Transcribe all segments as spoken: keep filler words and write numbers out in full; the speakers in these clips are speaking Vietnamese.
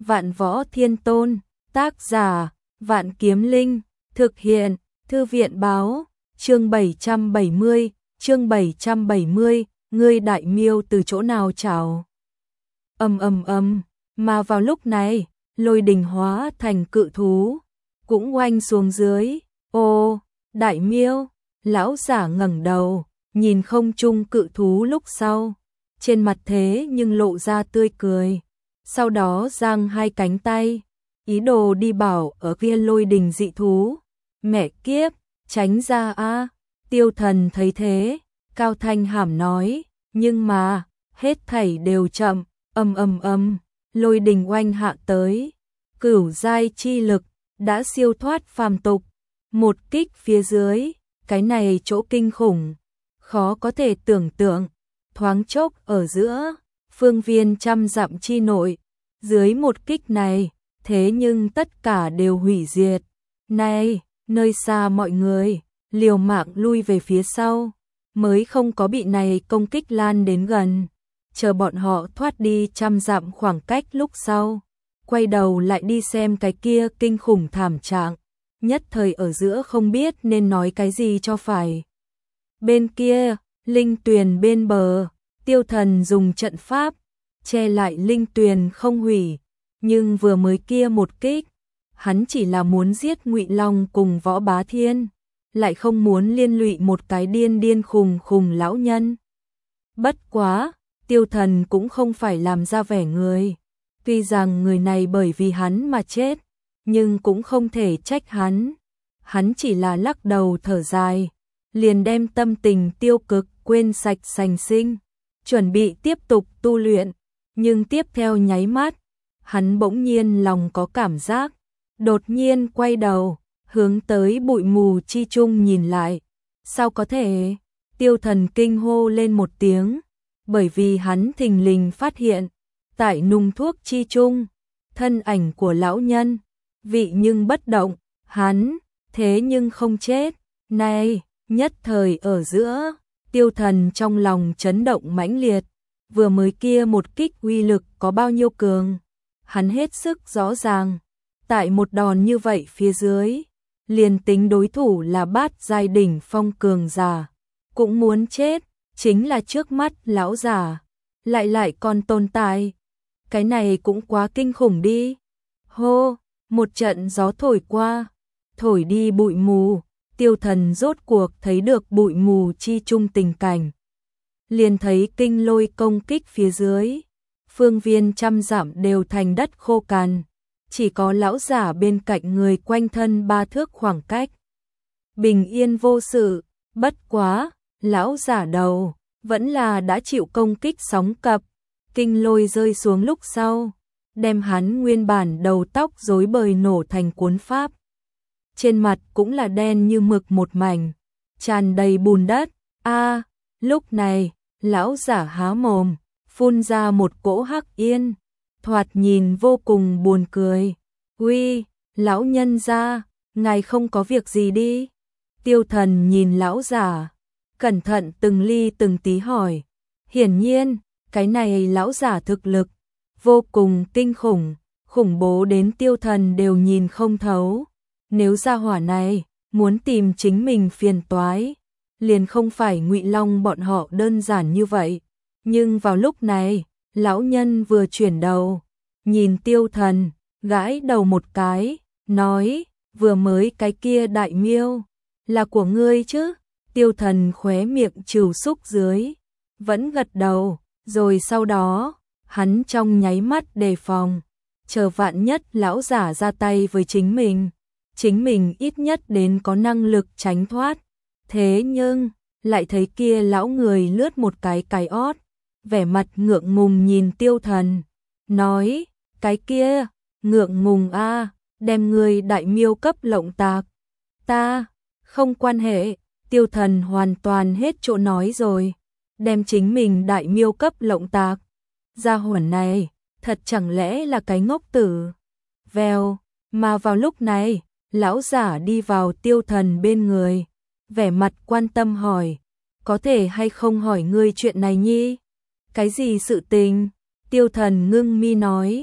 Vạn Võ Thiên Tôn, tác giả, Vạn Kiếm Linh, thực hiện, Thư viện báo, chương bảy trăm bảy mươi, chương bảy trăm bảy mươi, ngươi đại miêu từ chỗ nào chào? Ầm ầm ầm, mà vào lúc này, lôi đình hóa thành cự thú, cũng oanh xuống dưới. Ô, đại miêu, lão giả ngẩng đầu, nhìn không trung cự thú lúc sau, trên mặt thế nhưng lộ ra tươi cười. Sau đó giang hai cánh tay, ý đồ đi bảo ở kia lôi đình dị thú. Mẹ kiếp, tránh ra a! Tiêu Thần thấy thế, cao thanh hàm nói, nhưng mà, hết thảy đều chậm. Ầm ầm ầm, lôi đình oanh hạ tới, cửu giai chi lực đã siêu thoát phàm tục, một kích phía dưới, cái này chỗ kinh khủng, khó có thể tưởng tượng. Thoáng chốc ở giữa, phương viên trăm dặm chi nội, dưới một kích này, thế nhưng tất cả đều hủy diệt. Này, nơi xa mọi người, liều mạng lui về phía sau, mới không có bị này công kích lan đến gần. Chờ bọn họ thoát đi trăm dặm khoảng cách lúc sau, quay đầu lại đi xem cái kia kinh khủng thảm trạng, nhất thời ở giữa không biết nên nói cái gì cho phải. Bên kia, linh tuyền bên bờ, Tiêu Thần dùng trận pháp che lại linh tuyền không hủy, nhưng vừa mới kia một kích, hắn chỉ là muốn giết Ngụy Long cùng Võ Bá Thiên, lại không muốn liên lụy một cái điên điên khùng khùng lão nhân. Bất quá, Tiêu Thần cũng không phải làm ra vẻ người, tuy rằng người này bởi vì hắn mà chết, nhưng cũng không thể trách hắn. Hắn chỉ là lắc đầu thở dài, liền đem tâm tình tiêu cực quên sạch sành sinh, chuẩn bị tiếp tục tu luyện, nhưng tiếp theo nháy mắt, hắn bỗng nhiên lòng có cảm giác, đột nhiên quay đầu, hướng tới bụi mù chi trung nhìn lại. Sao có thể? Tiêu Thần kinh hô lên một tiếng, bởi vì hắn thình lình phát hiện, tại nung thuốc chi trung, thân ảnh của lão nhân, vị nhưng bất động, hắn, thế nhưng không chết. Này, nhất thời ở giữa, Tiêu Thần trong lòng chấn động mãnh liệt, vừa mới kia một kích uy lực có bao nhiêu cường, hắn hết sức rõ ràng, tại một đòn như vậy phía dưới, liền tính đối thủ là bát giai đỉnh phong cường giả, cũng muốn chết. Chính là trước mắt lão giả, lại lại còn tồn tại. Cái này cũng quá kinh khủng đi. Hô, một trận gió thổi qua, thổi đi bụi mù, Tiêu Thần rốt cuộc thấy được bụi mù chi trung tình cảnh. Liền thấy kinh lôi công kích phía dưới, phương viên trăm dặm đều thành đất khô cằn, chỉ có lão giả bên cạnh người quanh thân ba thước khoảng cách. Bình yên vô sự, bất quá, lão giả đầu vẫn là đã chịu công kích sóng cập, kinh lôi rơi xuống lúc sau, đem hắn nguyên bản đầu tóc rối bời nổ thành cuốn pháp. Trên mặt cũng là đen như mực một mảnh, tràn đầy bùn đất. A, lúc này, lão giả há mồm, phun ra một cỗ hắc yên, thoạt nhìn vô cùng buồn cười. Uy, lão nhân gia, ngài không có việc gì đi? Tiêu Thần nhìn lão giả, cẩn thận từng ly từng tí hỏi. Hiển nhiên, cái này lão giả thực lực vô cùng kinh khủng, khủng bố đến Tiêu Thần đều nhìn không thấu. Nếu gia hỏa này muốn tìm chính mình phiền toái, liền không phải Ngụy Long bọn họ đơn giản như vậy. Nhưng vào lúc này, lão nhân vừa chuyển đầu, nhìn Tiêu Thần, gãi đầu một cái, nói, vừa mới cái kia đại miêu, là của ngươi chứ? Tiêu Thần khóe miệng trừ xúc dưới, vẫn gật đầu, rồi sau đó, hắn trong nháy mắt đề phòng, chờ vạn nhất lão giả ra tay với chính mình, chính mình ít nhất đến có năng lực tránh thoát. Thế nhưng, lại thấy kia lão người lướt một cái cái ót, vẻ mặt ngượng ngùng nhìn Tiêu Thần, nói, cái kia, ngượng ngùng a, đem người đại miêu cấp lộng tạc, ta, không quan hệ. Tiêu Thần hoàn toàn hết chỗ nói rồi, đem chính mình đại miêu cấp lộng tạc. Gia hỏa này, thật chẳng lẽ là cái ngốc tử. Vèo, mà vào lúc này, lão giả đi vào Tiêu Thần bên người, vẻ mặt quan tâm hỏi, có thể hay không hỏi ngươi chuyện này nhi? Cái gì sự tình? Tiêu Thần ngưng mi nói,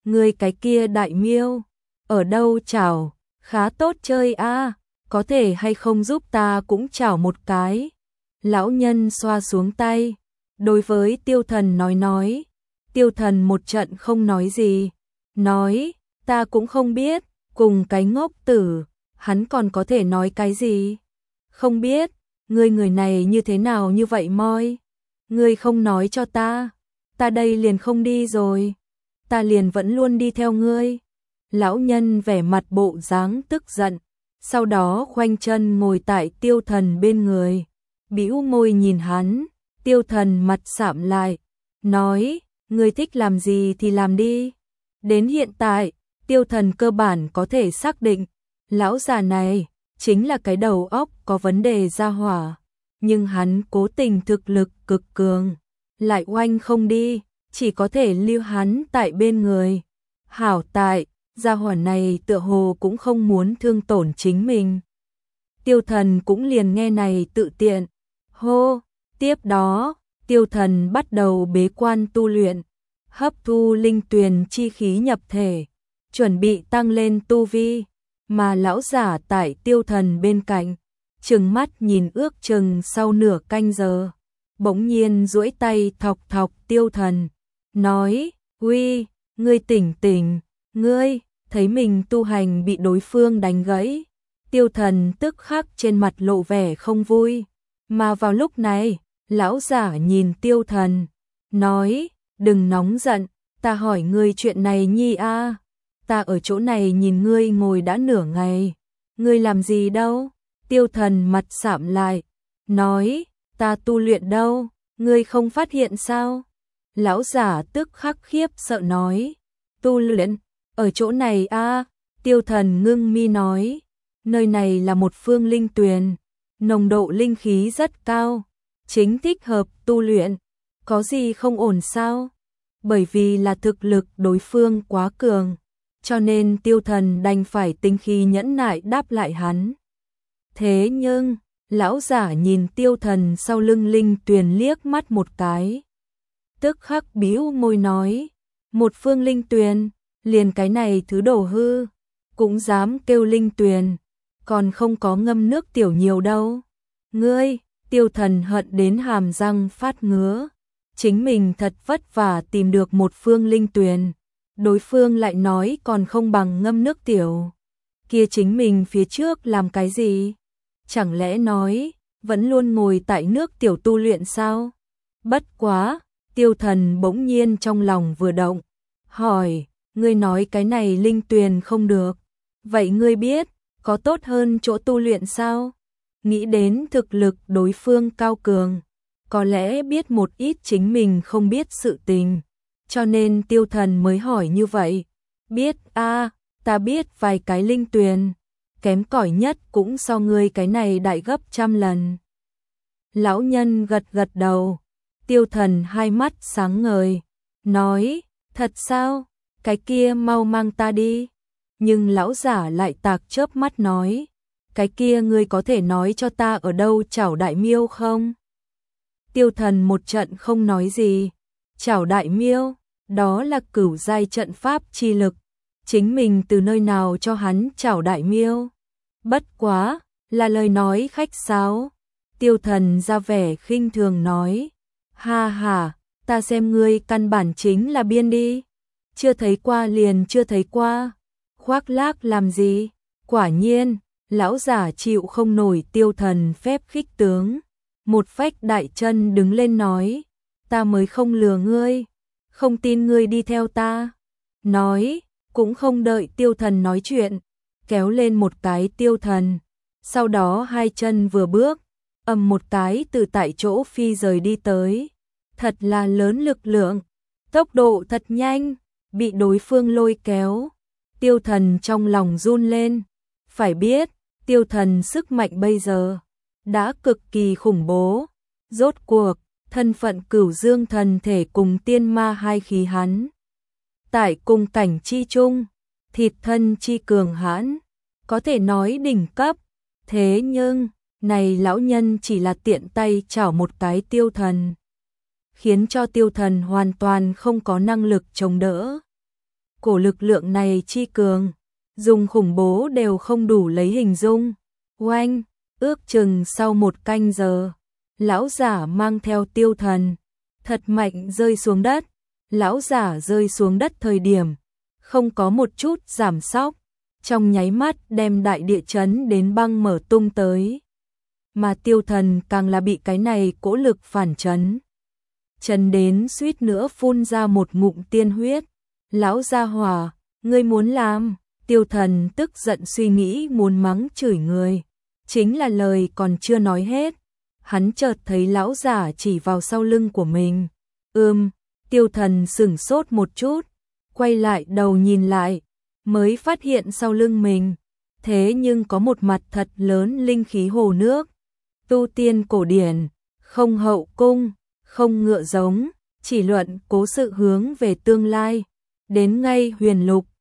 Ngươi cái kia đại miêu, ở đâu chảo, khá tốt chơi a, có thể hay không giúp ta cũng chảo một cái. Lão nhân xoa xuống tay, đối với Tiêu Thần nói nói. Tiêu Thần một trận không nói gì, nói, ta cũng không biết, cùng cái ngốc tử, hắn còn có thể nói cái gì? Không biết, ngươi người này như thế nào như vậy moi? Ngươi không nói cho ta, ta đây liền không đi rồi, ta liền vẫn luôn đi theo ngươi. Lão nhân vẻ mặt bộ dáng tức giận, sau đó khoanh chân ngồi tại Tiêu Thần bên người, bĩu môi nhìn hắn. Tiêu Thần mặt sạm lại, nói, ngươi thích làm gì thì làm đi. Đến hiện tại, Tiêu Thần cơ bản có thể xác định, lão già này chính là cái đầu óc có vấn đề ra hỏa, nhưng hắn cố tình thực lực cực cường, lại oanh không đi, chỉ có thể lưu hắn tại bên người. Hảo tại, gia hỏa này tựa hồ cũng không muốn thương tổn chính mình. Tiêu Thần cũng liền nghe này tự tiện. Hô, tiếp đó, Tiêu Thần bắt đầu bế quan tu luyện, hấp thu linh tuyền chi khí nhập thể, chuẩn bị tăng lên tu vi, mà lão giả tại Tiêu Thần bên cạnh, trừng mắt nhìn ước chừng sau nửa canh giờ, bỗng nhiên duỗi tay thọc thọc Tiêu Thần, nói, uy, ngươi tỉnh tỉnh, ngươi, thấy mình tu hành bị đối phương đánh gãy. Tiêu Thần tức khắc trên mặt lộ vẻ không vui, mà vào lúc này, lão giả nhìn Tiêu Thần, nói, đừng nóng giận, ta hỏi ngươi chuyện này nhi a, ta ở chỗ này nhìn ngươi ngồi đã nửa ngày, ngươi làm gì đâu? Tiêu Thần mặt sạm lại, nói, ta tu luyện đâu, ngươi không phát hiện sao? Lão giả tức khắc khiếp sợ nói, tu luyện, ở chỗ này a. Tiêu Thần ngưng mi nói, nơi này là một phương linh tuyền, nồng độ linh khí rất cao, chính thích hợp tu luyện, có gì không ổn sao? Bởi vì là thực lực đối phương quá cường, cho nên Tiêu Thần đành phải tinh khí nhẫn nại đáp lại hắn. Thế nhưng, lão giả nhìn Tiêu Thần sau lưng linh tuyền liếc mắt một cái, tức khắc bĩu môi nói, một phương linh tuyền, liền cái này thứ đồ hư, cũng dám kêu linh tuyền, còn không có ngâm nước tiểu nhiều đâu. Ngươi, Tiêu Thần hận đến hàm răng phát ngứa, chính mình thật vất vả tìm được một phương linh tuyền, đối phương lại nói còn không bằng ngâm nước tiểu. Kia chính mình phía trước làm cái gì? Chẳng lẽ nói, vẫn luôn ngồi tại nước tiểu tu luyện sao? Bất quá, Tiêu Thần bỗng nhiên trong lòng vừa động, hỏi, ngươi nói cái này linh tuyền không được, vậy ngươi biết, có tốt hơn chỗ tu luyện sao? Nghĩ đến thực lực đối phương cao cường, có lẽ biết một ít chính mình không biết sự tình, cho nên Tiêu Thần mới hỏi như vậy. Biết a, ta biết vài cái linh tuyền, kém cỏi nhất cũng so ngươi cái này đại gấp trăm lần. Lão nhân gật gật đầu, Tiêu Thần hai mắt sáng ngời, nói, thật sao, cái kia mau mang ta đi. Nhưng lão giả lại tạc chớp mắt nói, cái kia ngươi có thể nói cho ta ở đâu chảo đại miêu không? Tiêu Thần một trận không nói gì, chảo đại miêu, đó là cửu giai trận pháp chi lực, chính mình từ nơi nào cho hắn chảo đại miêu? Bất quá, là lời nói khách sáo. Tiêu Thần ra vẻ khinh thường nói, ha ha, ta xem ngươi căn bản chính là biên đi, chưa thấy qua liền chưa thấy qua, khoác lác làm gì? Quả nhiên, lão giả chịu không nổi Tiêu Thần phép khích tướng, một phách đại chân đứng lên nói, ta mới không lừa ngươi, không tin ngươi đi theo ta. Nói, cũng không đợi Tiêu Thần nói chuyện, kéo lên một cái Tiêu Thần, sau đó hai chân vừa bước, ầm một cái từ tại chỗ phi rời đi tới, thật là lớn lực lượng, tốc độ thật nhanh, bị đối phương lôi kéo. Tiêu Thần trong lòng run lên, phải biết, Tiêu Thần sức mạnh bây giờ đã cực kỳ khủng bố, rốt cuộc, thân phận Cửu Dương thần thể cùng tiên ma hai khí hắn. Tại cùng cảnh chi chung, thịt thân chi cường hãn, có thể nói đỉnh cấp, thế nhưng, này lão nhân chỉ là tiện tay chảo một cái Tiêu Thần, khiến cho Tiêu Thần hoàn toàn không có năng lực chống đỡ. cổ lực lượng này chi cường, dùng khủng bố đều không đủ lấy hình dung. Oanh, ước chừng sau một canh giờ, lão giả mang theo Tiêu Thần, thật mạnh rơi xuống đất. Lão giả rơi xuống đất thời điểm, không có một chút giảm sóc, trong nháy mắt đem đại địa chấn đến băng mở tung tới. Mà Tiêu Thần càng là bị cái này cỗ lực phản chấn. Chấn đến suýt nữa phun ra một ngụm tiên huyết. Lão gia hỏa, ngươi muốn làm? Tiêu Thần tức giận suy nghĩ muốn mắng chửi người. Chính là lời còn chưa nói hết. Hắn chợt thấy lão giả chỉ vào sau lưng của mình. Ừm, Tiêu Thần sửng sốt một chút, quay lại đầu nhìn lại, mới phát hiện sau lưng mình. Thế nhưng có một mặt thật lớn linh khí hồ nước. Tu tiên cổ điển, không hậu cung, không ngựa giống, chỉ luận cố sự hướng về tương lai. Đến ngay huyền lục,